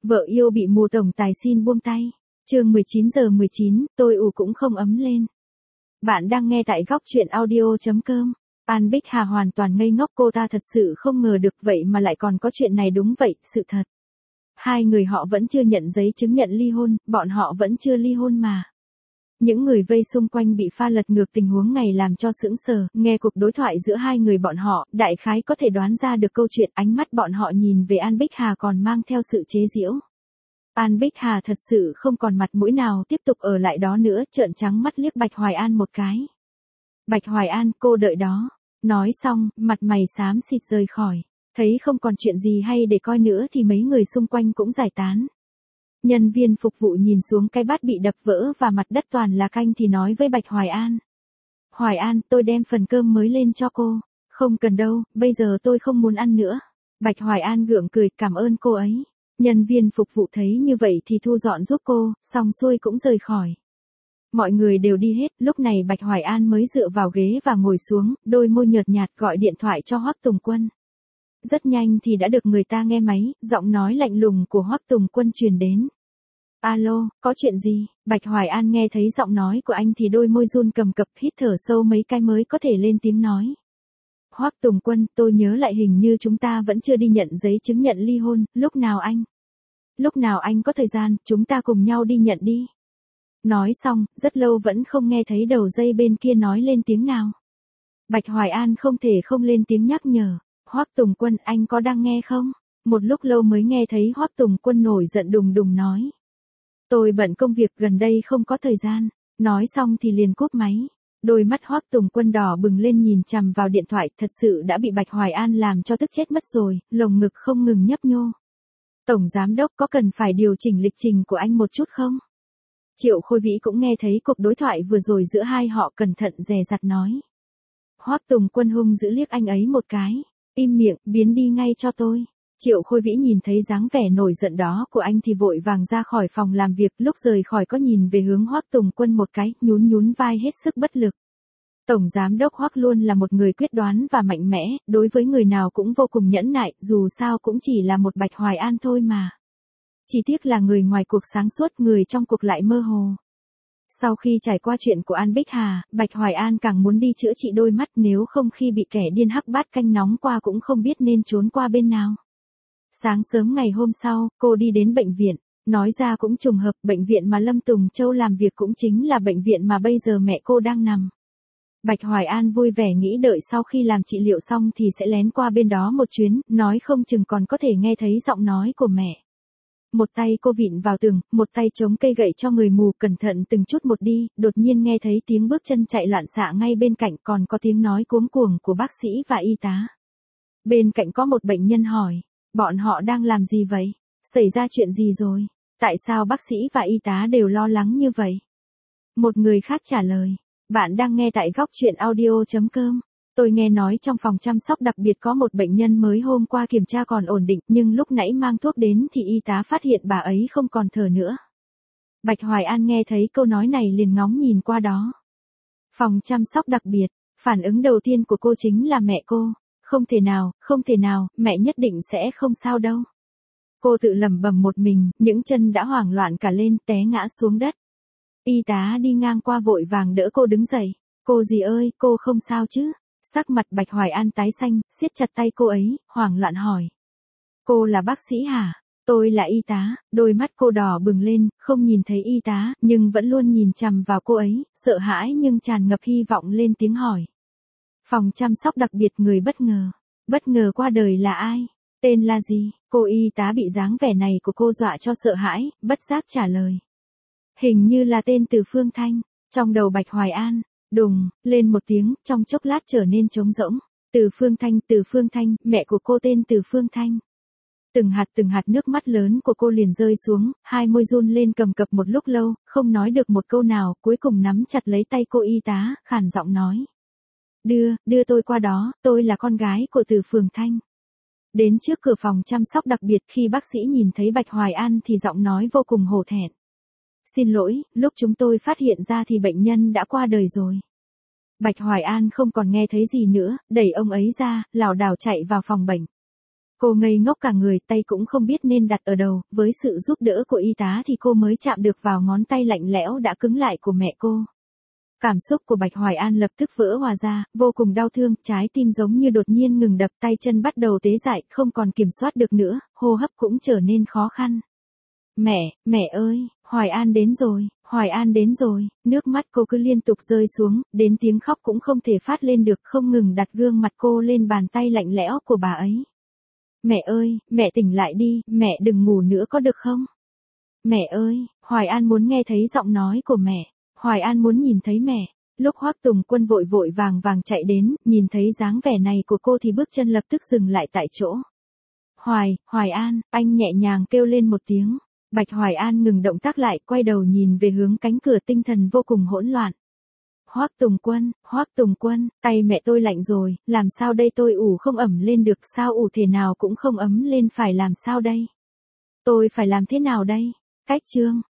Vợ yêu bị mù tổng tài xin buông tay. Chương 19:19, tôi cũng không ấm lên. Bạn đang nghe tại góc truyện audio.com. An Bích Hà hoàn toàn ngây ngốc, cô ta thật sự không ngờ được vậy mà lại còn có chuyện này. Đúng vậy, sự thật. Hai người họ vẫn chưa nhận giấy chứng nhận ly hôn, bọn họ vẫn chưa ly hôn mà. Những người vây xung quanh bị pha lật ngược tình huống ngày làm cho sững sờ, nghe cuộc đối thoại giữa hai người bọn họ, đại khái có thể đoán ra được câu chuyện. Ánh mắt bọn họ nhìn về An Bích Hà còn mang theo sự chế giễu. An Bích Hà thật sự không còn mặt mũi nào tiếp tục ở lại đó nữa, trợn trắng mắt liếc Bạch Hoài An một cái. Bạch Hoài An, cô đợi đó. Nói xong, mặt mày xám xịt rời khỏi. Thấy không còn chuyện gì hay để coi nữa thì mấy người xung quanh cũng giải tán. Nhân viên phục vụ nhìn xuống cái bát bị đập vỡ và mặt đất toàn là canh thì nói với Bạch Hoài An. Hoài An, tôi đem phần cơm mới lên cho cô. Không cần đâu, bây giờ tôi không muốn ăn nữa. Bạch Hoài An gượng cười, cảm ơn cô ấy. Nhân viên phục vụ thấy như vậy thì thu dọn giúp cô, xong xuôi cũng rời khỏi. Mọi người đều đi hết, lúc này Bạch Hoài An mới dựa vào ghế và ngồi xuống, đôi môi nhợt nhạt gọi điện thoại cho Hoắc Tùng Quân. Rất nhanh thì đã được người ta nghe máy, giọng nói lạnh lùng của Hoắc Tùng Quân truyền đến. Alo, có chuyện gì? Bạch Hoài An nghe thấy giọng nói của anh thì đôi môi run cầm cập, hít thở sâu mấy cái mới có thể lên tiếng nói. Hoắc Tùng Quân, tôi nhớ lại hình như chúng ta vẫn chưa đi nhận giấy chứng nhận ly hôn, lúc nào anh có thời gian, chúng ta cùng nhau đi nhận đi. Nói xong, rất lâu vẫn không nghe thấy đầu dây bên kia nói lên tiếng nào. Bạch Hoài An không thể không lên tiếng nhắc nhở. Hoắc Tùng Quân, anh có đang nghe không? Một lúc lâu mới nghe thấy Hoắc Tùng Quân nổi giận đùng đùng nói. Tôi bận công việc gần đây không có thời gian. Nói xong thì liền cúp máy. Đôi mắt Hoắc Tùng Quân đỏ bừng lên nhìn chằm vào điện thoại, thật sự đã bị Bạch Hoài An làm cho tức chết mất rồi, lồng ngực không ngừng nhấp nhô. Tổng giám đốc, có cần phải điều chỉnh lịch trình của anh một chút không? Triệu Khôi Vĩ cũng nghe thấy cuộc đối thoại vừa rồi giữa hai họ, cẩn thận dè dặt nói. Hoắc Tùng Quân hung dữ liếc anh ấy một cái. Im miệng, biến đi ngay cho tôi. Triệu Khôi Vĩ nhìn thấy dáng vẻ nổi giận đó của anh thì vội vàng ra khỏi phòng làm việc, lúc rời khỏi có nhìn về hướng Hoắc Tùng Quân một cái, nhún vai hết sức bất lực. Tổng giám đốc Hoắc luôn là một người quyết đoán và mạnh mẽ, đối với người nào cũng vô cùng nhẫn nại, dù sao cũng chỉ là một Bạch Hoài An thôi mà. Chỉ tiếc là người ngoài cuộc sáng suốt, người trong cuộc lại mơ hồ. Sau khi trải qua chuyện của An Bích Hà, Bạch Hoài An càng muốn đi chữa trị đôi mắt, nếu không khi bị kẻ điên hắc bát canh nóng qua cũng không biết nên trốn qua bên nào. Sáng sớm ngày hôm sau, cô đi đến bệnh viện. Nói ra cũng trùng hợp, bệnh viện mà Lâm Tùng Châu làm việc cũng chính là bệnh viện mà bây giờ mẹ cô đang nằm. Bạch Hoài An vui vẻ nghĩ đợi sau khi làm trị liệu xong thì sẽ lén qua bên đó một chuyến, nói không chừng còn có thể nghe thấy giọng nói của mẹ. Một tay cô vịn vào tường, một tay chống cây gậy cho người mù, cẩn thận từng chút một đi, đột nhiên nghe thấy tiếng bước chân chạy loạn xạ ngay bên cạnh, còn có tiếng nói cuống cuồng của bác sĩ và y tá. Bên cạnh có một bệnh nhân hỏi, bọn họ đang làm gì vậy? Xảy ra chuyện gì rồi? Tại sao bác sĩ và y tá đều lo lắng như vậy? Một người khác trả lời, bạn đang nghe tại góc truyện audio.com. Tôi nghe nói trong phòng chăm sóc đặc biệt có một bệnh nhân mới hôm qua kiểm tra còn ổn định, nhưng lúc nãy mang thuốc đến thì y tá phát hiện bà ấy không còn thở nữa. Bạch Hoài An nghe thấy câu nói này liền ngóng nhìn qua đó. Phòng chăm sóc đặc biệt, phản ứng đầu tiên của cô chính là mẹ cô. Không thể nào, mẹ nhất định sẽ không sao đâu. Cô tự lẩm bẩm một mình, những chân đã hoảng loạn cả lên, té ngã xuống đất. Y tá đi ngang qua vội vàng đỡ cô đứng dậy. Cô dì ơi, cô không sao chứ? Sắc mặt Bạch Hoài An tái xanh, siết chặt tay cô ấy, hoảng loạn hỏi. Cô là bác sĩ hả? Tôi là y tá. Đôi mắt cô đỏ bừng lên, không nhìn thấy y tá, nhưng vẫn luôn nhìn chằm vào cô ấy, sợ hãi nhưng tràn ngập hy vọng lên tiếng hỏi. Phòng chăm sóc đặc biệt, người bất ngờ qua đời là ai? Tên là gì? Cô y tá bị dáng vẻ này của cô dọa cho sợ hãi, bất giác trả lời. Hình như là tên Từ Phương Thanh. Trong đầu Bạch Hoài An, đùng lên một tiếng, trong chốc lát trở nên trống rỗng. Từ Phương Thanh, mẹ của cô tên Từ Phương Thanh. Từng hạt nước mắt lớn của cô liền rơi xuống, hai môi run lên cầm cập một lúc lâu, không nói được một câu nào, cuối cùng nắm chặt lấy tay cô y tá, khàn giọng nói. Đưa tôi qua đó, tôi là con gái của Từ Phương Thanh. Đến trước cửa phòng chăm sóc đặc biệt, khi bác sĩ nhìn thấy Bạch Hoài An thì giọng nói vô cùng hổ thẹn. Xin lỗi, lúc chúng tôi phát hiện ra thì bệnh nhân đã qua đời rồi. Bạch Hoài An không còn nghe thấy gì nữa, đẩy ông ấy ra, lảo đảo chạy vào phòng bệnh. Cô ngây ngốc cả người, tay cũng không biết nên đặt ở đâu, với sự giúp đỡ của y tá thì cô mới chạm được vào ngón tay lạnh lẽo đã cứng lại của mẹ cô. Cảm xúc của Bạch Hoài An lập tức vỡ hòa ra, vô cùng đau thương, trái tim giống như đột nhiên ngừng đập, tay chân bắt đầu tế dại, không còn kiểm soát được nữa, hô hấp cũng trở nên khó khăn. Mẹ ơi, Hoài An đến rồi, Hoài An đến rồi, nước mắt cô cứ liên tục rơi xuống, đến tiếng khóc cũng không thể phát lên được, không ngừng đặt gương mặt cô lên bàn tay lạnh lẽo của bà ấy. Mẹ ơi, mẹ tỉnh lại đi, mẹ đừng ngủ nữa có được không? Mẹ ơi, Hoài An muốn nghe thấy giọng nói của mẹ, Hoài An muốn nhìn thấy mẹ. Lúc Hoắc Tùng Quân vội vội vàng vàng chạy đến, nhìn thấy dáng vẻ này của cô thì bước chân lập tức dừng lại tại chỗ. Hoài An, anh nhẹ nhàng kêu lên một tiếng. Bạch Hoài An ngừng động tác lại, quay đầu nhìn về hướng cánh cửa, tinh thần vô cùng hỗn loạn. Hoắc Tùng Quân, tay mẹ tôi lạnh rồi, làm sao đây, tôi ủ không ẩm lên được, sao ủ thế nào cũng không ấm lên, phải làm sao đây? Tôi phải làm thế nào đây? Cách chương